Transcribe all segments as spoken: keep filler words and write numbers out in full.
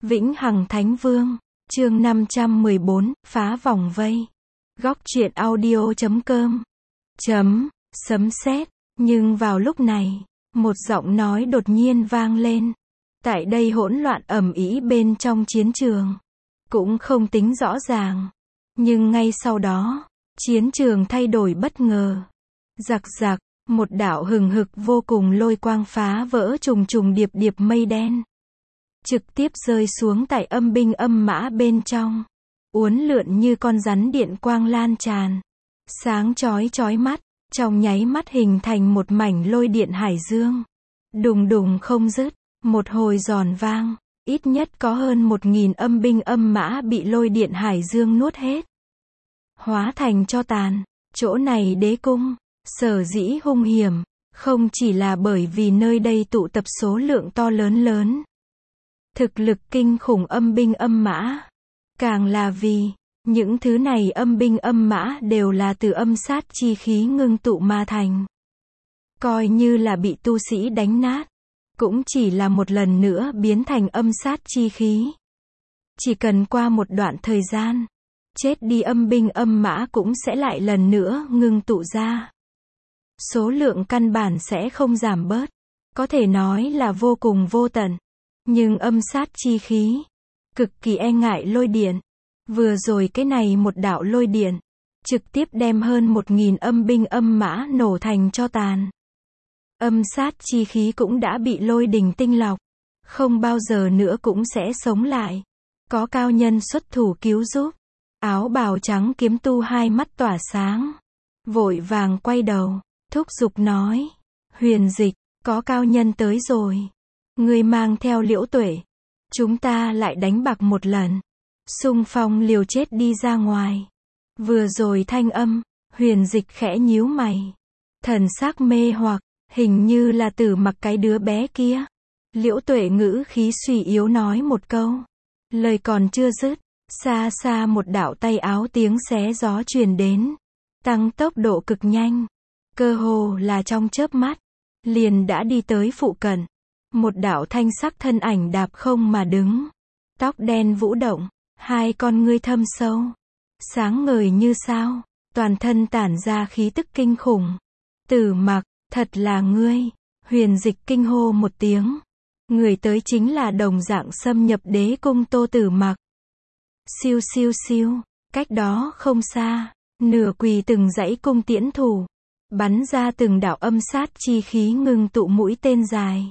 Vĩnh Hằng Thánh Vương, chương năm trăm mười bốn, phá vòng vây. Góc truyện audio chấm com. Chấm, sấm sét, nhưng vào lúc này, một giọng nói đột nhiên vang lên. Tại đây hỗn loạn ầm ĩ bên trong chiến trường, cũng không tính rõ ràng, nhưng ngay sau đó, chiến trường thay đổi bất ngờ. Rạc rạc, một đạo hừng hực vô cùng lôi quang phá vỡ trùng trùng điệp điệp mây đen, trực tiếp rơi xuống tại âm binh âm mã bên trong, uốn lượn như con rắn, điện quang lan tràn, sáng chói chói mắt, trong nháy mắt hình thành một mảnh lôi điện hải dương, đùng đùng không dứt, một hồi giòn vang, ít nhất có hơn một nghìn âm binh âm mã bị lôi điện hải dương nuốt hết, hóa thành tro tàn. Chỗ này đế cung, sở dĩ hung hiểm, không chỉ là bởi vì nơi đây tụ tập số lượng to lớn lớn, thực lực kinh khủng âm binh âm mã, càng là vì, những thứ này âm binh âm mã đều là từ âm sát chi khí ngưng tụ mà thành. Coi như là bị tu sĩ đánh nát, cũng chỉ là một lần nữa biến thành âm sát chi khí. Chỉ cần qua một đoạn thời gian, chết đi âm binh âm mã cũng sẽ lại lần nữa ngưng tụ ra. Số lượng căn bản sẽ không giảm bớt, có thể nói là vô cùng vô tận. Nhưng âm sát chi khí, cực kỳ e ngại lôi điện. Vừa rồi cái này một đạo lôi điện, trực tiếp đem hơn một nghìn âm binh âm mã nổ thành tro tàn. Âm sát chi khí cũng đã bị lôi đình tinh lọc, không bao giờ nữa cũng sẽ sống lại. Có cao nhân xuất thủ cứu giúp. Áo bào trắng kiếm tu hai mắt tỏa sáng, vội vàng quay đầu, thúc giục nói: Huyền Dịch, có cao nhân tới rồi. Ngươi mang theo Liễu Tuệ, chúng ta lại đánh bạc một lần, xung phong liều chết đi ra ngoài. Vừa rồi thanh âm, Huyền Dịch khẽ nhíu mày, thần sắc mê hoặc, hình như là Tử Mặc cái đứa bé kia. Liễu Tuệ ngữ khí suy yếu nói một câu, lời còn chưa dứt, xa xa một đạo tay áo tiếng xé gió truyền đến, tăng tốc độ cực nhanh, cơ hồ là trong chớp mắt, liền đã đi tới phụ cận. Một đạo thanh sắc thân ảnh đạp không mà đứng, tóc đen vũ động, hai con ngươi thâm sâu, sáng ngời như sao, toàn thân tản ra khí tức kinh khủng. Tử Mặc, thật là ngươi. Huyền Dịch kinh hô một tiếng. Người tới chính là đồng dạng xâm nhập đế cung Tô Tử Mặc. Siêu siêu siêu, cách đó không xa, nửa quỳ từng dãy cung tiễn thủ, bắn ra từng đạo âm sát chi khí ngưng tụ mũi tên dài,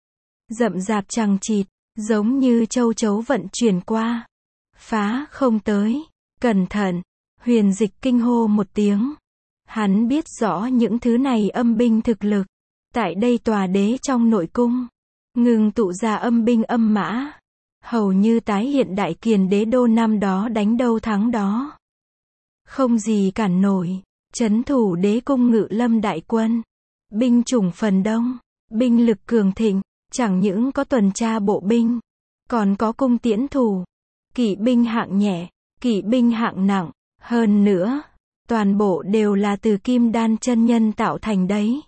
rậm rạp chằng chịt, giống như châu chấu vận chuyển qua, phá không tới. Cẩn thận. Huyền Dịch kinh hô một tiếng. Hắn biết rõ những thứ này âm binh thực lực, tại đây tòa đế trong nội cung, ngưng tụ ra âm binh âm mã, hầu như tái hiện Đại Kiền đế đô năm đó đánh đâu thắng đó, không gì cản nổi. Trấn thủ đế cung Ngự Lâm đại quân, binh chủng phần đông, binh lực cường thịnh, chẳng những có tuần tra bộ binh, còn có cung tiễn thủ, kỵ binh hạng nhẹ, kỵ binh hạng nặng, hơn nữa, toàn bộ đều là từ Kim Đan chân nhân tạo thành đấy.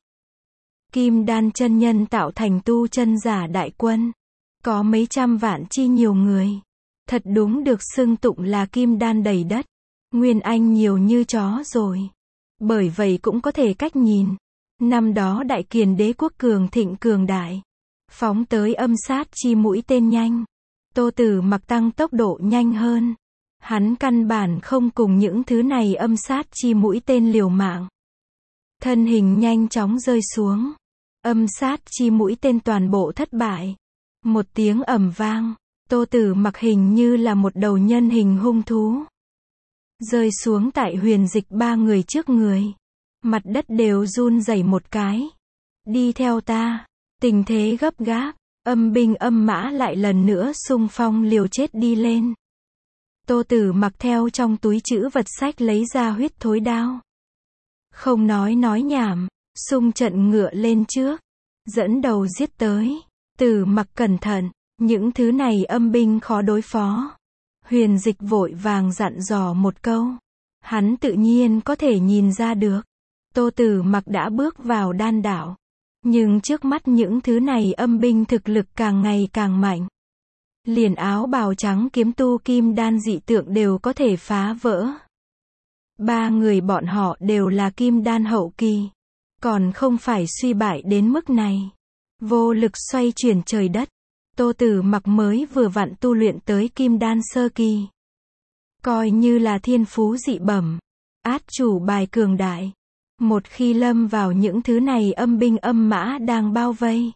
Kim Đan chân nhân tạo thành tu chân giả đại quân, có mấy trăm vạn chi nhiều người, thật đúng được xưng tụng là Kim Đan đầy đất, Nguyên Anh nhiều như chó rồi. Bởi vậy cũng có thể cách nhìn, năm đó Đại Kiền đế quốc cường thịnh cường đại, phóng tới âm sát chi mũi tên nhanh, Tô Tử Mặc tăng tốc độ nhanh hơn. Hắn căn bản không cùng những thứ này âm sát chi mũi tên liều mạng. Thân hình nhanh chóng rơi xuống. Âm sát chi mũi tên toàn bộ thất bại. Một tiếng ầm vang, Tô Tử Mặc hình như là một đầu nhân hình hung thú, rơi xuống tại Huyền Dịch ba người trước người. Mặt đất đều run rẩy một cái. Đi theo ta. Tình thế gấp gáp, âm binh âm mã lại lần nữa xung phong liều chết đi lên. Tô Tử Mặc theo trong túi trữ vật sách lấy ra huyết thối đao. Không nói nói nhảm, xung trận ngựa lên trước, dẫn đầu giết tới. Tử Mặc cẩn thận, những thứ này âm binh khó đối phó. Huyền Dịch vội vàng dặn dò một câu. Hắn tự nhiên có thể nhìn ra được, Tô Tử Mặc đã bước vào đan đạo. Nhưng trước mắt những thứ này âm binh thực lực càng ngày càng mạnh. liền áo bào trắng kiếm tu kim đan dị tượng đều có thể phá vỡ. Ba người bọn họ đều là kim đan hậu kỳ, còn không phải suy bại đến mức này. Vô lực xoay chuyển trời đất. Tô Tử Mặc mới vừa vặn tu luyện tới kim đan sơ kỳ. Coi như là thiên phú dị bẩm, át chủ bài cường đại. Một khi lâm vào những thứ này âm binh âm mã đang bao vây,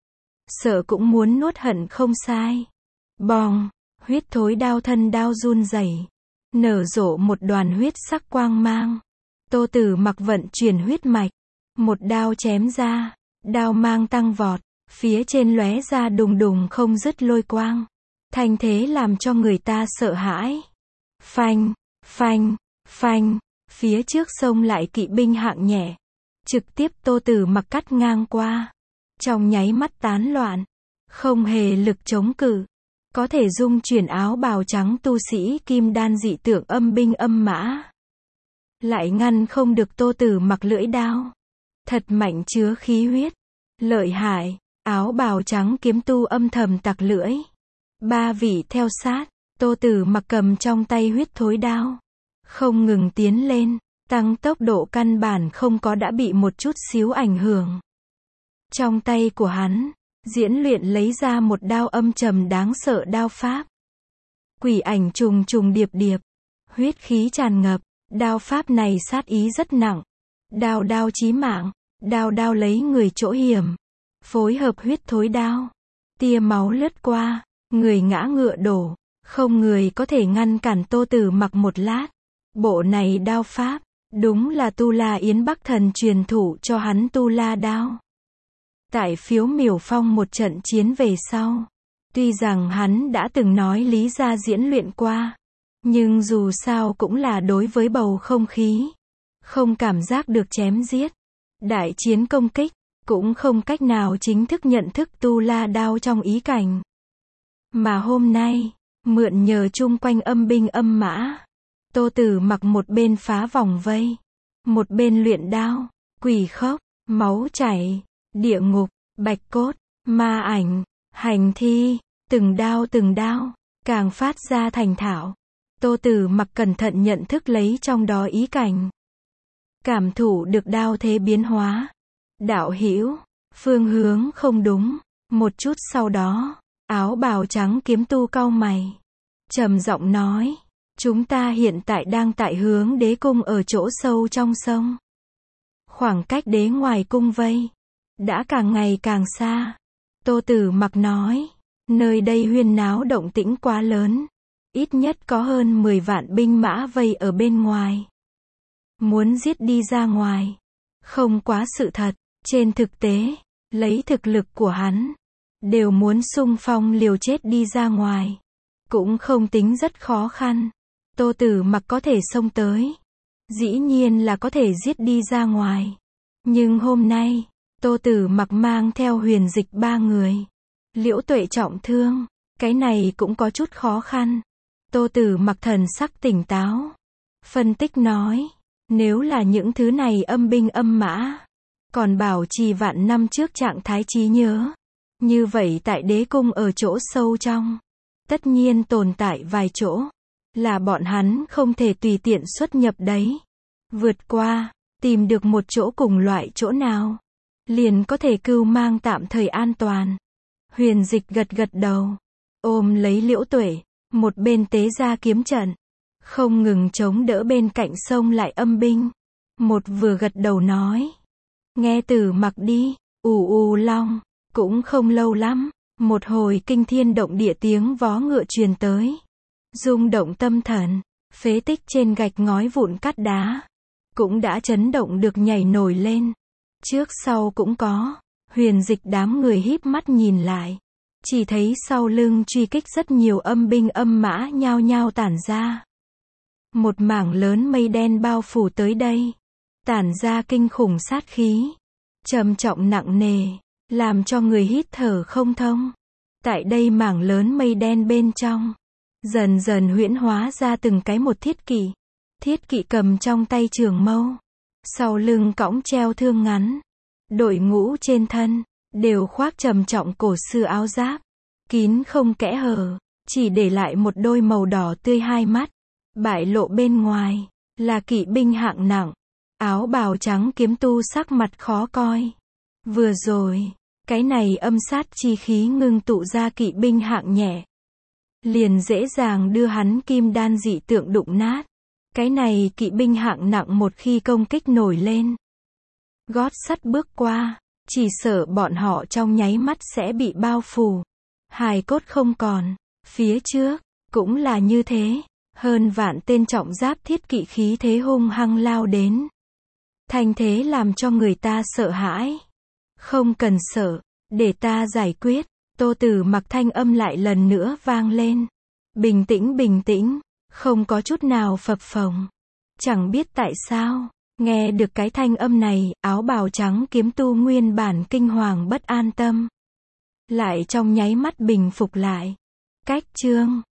sợ cũng muốn nuốt hận không sai. Bong, huyết thối đao thân đao run rẩy, nở rộ một đoàn huyết sắc quang mang. Tô Tử Mặc vận chuyển huyết mạch, một đao chém ra, đao mang tăng vọt, phía trên lóe ra đùng đùng không dứt lôi quang. Thanh thế làm cho người ta sợ hãi. Phanh, phanh, phanh, phía trước xông lại kỵ binh hạng nhẹ, trực tiếp Tô Tử Mặc cắt ngang qua. Trong nháy mắt tán loạn, không hề lực chống cự, có thể dung chuyển áo bào trắng tu sĩ kim đan dị tượng âm binh âm mã. Lại ngăn không được Tô Tử Mặc lưỡi đao. Thật mạnh chứa khí huyết. Lợi hại, áo bào trắng kiếm tu âm thầm tặc lưỡi. Ba vị theo sát, Tô Tử Mặc cầm trong tay huyết thối đao, không ngừng tiến lên, tăng tốc độ căn bản không có đã bị một chút xíu ảnh hưởng. Trong tay của hắn, diễn luyện lấy ra một đao âm trầm đáng sợ đao pháp. Quỷ ảnh trùng trùng điệp điệp, huyết khí tràn ngập, đao pháp này sát ý rất nặng. Đao đao chí mạng, đao đao lấy người chỗ hiểm, phối hợp huyết thối đao, tia máu lướt qua, người ngã ngựa đổ, không người có thể ngăn cản Tô Tử Mặc một lát. Bộ này đao pháp, đúng là Tu La Yến Bắc Thần truyền thụ cho hắn Tu La đao. Tại Phiếu Miểu Phong một trận chiến về sau, tuy rằng hắn đã từng nói lý ra diễn luyện qua, nhưng dù sao cũng là đối với bầu không khí, không cảm giác được chém giết, đại chiến công kích, cũng không cách nào chính thức nhận thức Tu La đao trong ý cảnh. Mà hôm nay, mượn nhờ chung quanh âm binh âm mã, Tô Tử Mặc một bên phá vòng vây, một bên luyện đao, quỷ khốc, máu chảy, địa ngục, bạch cốt, ma ảnh, hành thi, từng đao từng đao, càng phát ra thành thạo. Tô Tử Mặc cẩn thận nhận thức lấy trong đó ý cảnh, cảm thụ được đao thế biến hóa. Đạo hữu, phương hướng không đúng. Một chút sau đó, áo bào trắng kiếm tu cau mày, trầm giọng nói, chúng ta hiện tại đang tại hướng đế cung ở chỗ sâu trong sông. Khoảng cách đế ngoài cung vây đã càng ngày càng xa. Tô Tử Mặc nói, nơi đây huyên náo động tĩnh quá lớn, ít nhất có hơn mười vạn binh mã vây ở bên ngoài. Muốn giết đi ra ngoài, không quá sự thật. Trên thực tế, lấy thực lực của hắn, đều muốn xung phong liều chết đi ra ngoài, cũng không tính rất khó khăn. Tô Tử Mặc có thể xông tới, dĩ nhiên là có thể giết đi ra ngoài. Nhưng hôm nay, Tô Tử Mặc mang theo Huyền Dịch ba người, Liễu Tuệ trọng thương, cái này cũng có chút khó khăn. Tô Tử Mặc thần sắc tỉnh táo, phân tích nói, nếu là những thứ này âm binh âm mã, còn bảo trì vạn năm trước trạng thái trí nhớ, như vậy tại đế cung ở chỗ sâu trong, tất nhiên tồn tại vài chỗ, là bọn hắn không thể tùy tiện xuất nhập đấy. Vượt qua, tìm được một chỗ cùng loại chỗ nào, liền có thể cưu mang tạm thời an toàn. Huyền Dịch gật gật đầu, ôm lấy Liễu Tuệ, một bên tế ra kiếm trận, không ngừng chống đỡ bên cạnh sông lại âm binh. Một vừa gật đầu nói, nghe Tử Mặc đi. Ù ù long, cũng không lâu lắm, một hồi kinh thiên động địa tiếng vó ngựa truyền tới, rung động tâm thần. Phế tích trên gạch ngói vụn cát đá, cũng đã chấn động được nhảy nổi lên. Trước sau cũng có. Huyền Dịch đám người híp mắt nhìn lại, chỉ thấy sau lưng truy kích rất nhiều âm binh âm mã nhao nhao tản ra. Một mảng lớn mây đen bao phủ tới đây, tản ra kinh khủng sát khí, trầm trọng nặng nề, làm cho người hít thở không thông. Tại đây mảng lớn mây đen bên trong, dần dần huyễn hóa ra từng cái một thiết kỵ. Thiết kỵ cầm trong tay trường mâu, sau lưng cõng treo thương ngắn, đội ngũ trên thân đều khoác trầm trọng cổ xưa áo giáp, kín không kẽ hở, chỉ để lại một đôi màu đỏ tươi hai mắt, bại lộ bên ngoài, là kỵ binh hạng nặng, áo bào trắng kiếm tu sắc mặt khó coi. Vừa rồi, cái này âm sát chi khí ngưng tụ ra kỵ binh hạng nhẹ, liền dễ dàng đưa hắn kim đan dị tượng đụng nát. Cái này kỵ binh hạng nặng một khi công kích nổi lên, gót sắt bước qua, chỉ sợ bọn họ trong nháy mắt sẽ bị bao phủ, hài cốt không còn. Phía trước, cũng là như thế, hơn vạn tên trọng giáp thiết kỵ khí thế hung hăng lao đến. Thành thế làm cho người ta sợ hãi. Không cần sợ, để ta giải quyết. Tô Tử Mặc thanh âm lại lần nữa vang lên. Bình tĩnh bình tĩnh, không có chút nào phập phồng. Chẳng biết tại sao, nghe được cái thanh âm này, áo bào trắng kiếm tu nguyên bản kinh hoàng bất an tâm, lại trong nháy mắt bình phục lại. Cách chương